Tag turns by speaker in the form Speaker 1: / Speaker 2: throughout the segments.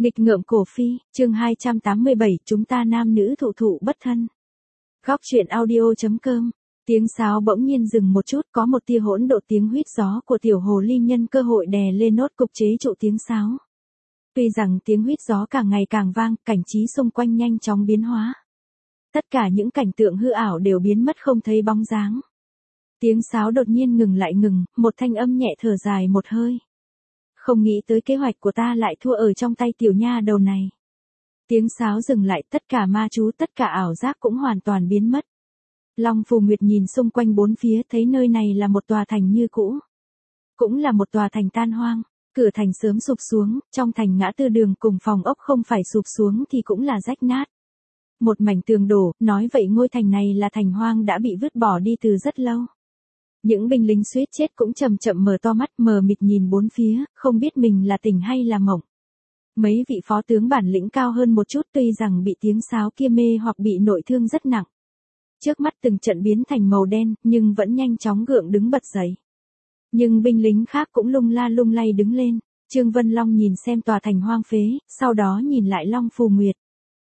Speaker 1: Nghịch ngợm cổ phi, chương 287, chúng ta nam nữ thụ thụ bất thân. Góc truyện audio.com. Tiếng sáo bỗng nhiên dừng một chút, có một tia hỗn độn tiếng huýt gió của tiểu hồ ly nhân cơ hội đè lên nốt cục chế trụ tiếng sáo. Tuy rằng tiếng huýt gió càng ngày càng vang, cảnh trí xung quanh nhanh chóng biến hóa. Tất cả những cảnh tượng hư ảo đều biến mất không thấy bóng dáng. Tiếng sáo đột nhiên ngừng lại ngừng, một thanh âm nhẹ thở dài một hơi. Không nghĩ tới kế hoạch của ta lại thua ở trong tay tiểu nha đầu này. Tiếng sáo dừng lại, tất cả ma chú, tất cả ảo giác cũng hoàn toàn biến mất. Long Phù Nguyệt nhìn xung quanh bốn phía, thấy nơi này là một tòa thành như cũ. Cũng là một tòa thành tan hoang, cửa thành sớm sụp xuống, trong thành ngã tư đường cùng phòng ốc không phải sụp xuống thì cũng là rách nát. Một mảnh tường đổ, nói vậy ngôi thành này là thành hoang đã bị vứt bỏ đi từ rất lâu. Những binh lính suýt chết cũng chậm chậm mở to mắt mờ mịt nhìn bốn phía, không biết mình là tỉnh hay là mộng. Mấy vị phó tướng bản lĩnh cao hơn một chút tuy rằng bị tiếng sáo kia mê hoặc bị nội thương rất nặng. Trước mắt từng trận biến thành màu đen, nhưng vẫn nhanh chóng gượng đứng bật dậy. Nhưng binh lính khác cũng lung la lung lay đứng lên. Trương Vân Long nhìn xem tòa thành hoang phế, sau đó nhìn lại Long Phù Nguyệt.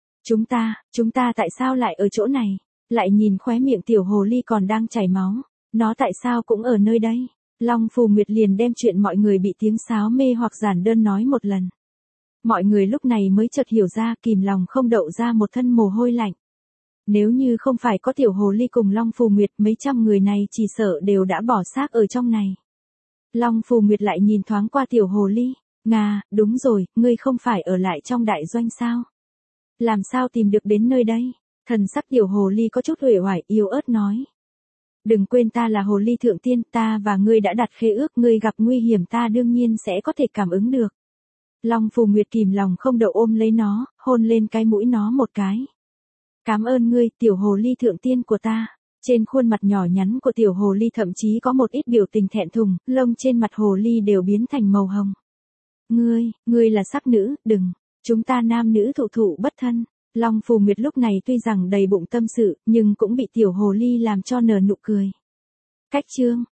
Speaker 1: Chúng ta tại sao lại ở chỗ này? Lại nhìn khóe miệng tiểu hồ ly còn đang chảy máu. Nó tại sao cũng ở nơi đây? Long Phù Nguyệt liền đem chuyện mọi người bị tiếng sáo mê hoặc giản đơn nói một lần. Mọi người lúc này mới chợt hiểu ra, kìm lòng không đậu ra một thân mồ hôi lạnh. Nếu như không phải có tiểu hồ ly cùng Long Phù Nguyệt, mấy trăm người này chỉ sợ đều đã bỏ xác ở trong này. Long Phù Nguyệt lại nhìn thoáng qua tiểu hồ ly. Ngà, đúng rồi, ngươi không phải ở lại trong đại doanh sao? Làm sao tìm được đến nơi đây? Thần sắc tiểu hồ ly có chút uể oải yếu ớt nói. Đừng quên ta là hồ ly thượng tiên, ta và ngươi đã đặt khế ước, ngươi gặp nguy hiểm ta đương nhiên sẽ có thể cảm ứng được. Long Phù Nguyệt kìm lòng không đậu ôm lấy nó, hôn lên cái mũi nó một cái. Cảm ơn ngươi, tiểu hồ ly thượng tiên của ta. Trên khuôn mặt nhỏ nhắn của tiểu hồ ly thậm chí có một ít biểu tình thẹn thùng, lông trên mặt hồ ly đều biến thành màu hồng. Ngươi là sắc nữ, đừng, chúng ta nam nữ thụ thụ bất thân. Long Phù Nguyệt lúc này tuy rằng đầy bụng tâm sự, nhưng cũng bị tiểu hồ ly làm cho nở nụ cười. Cách chương,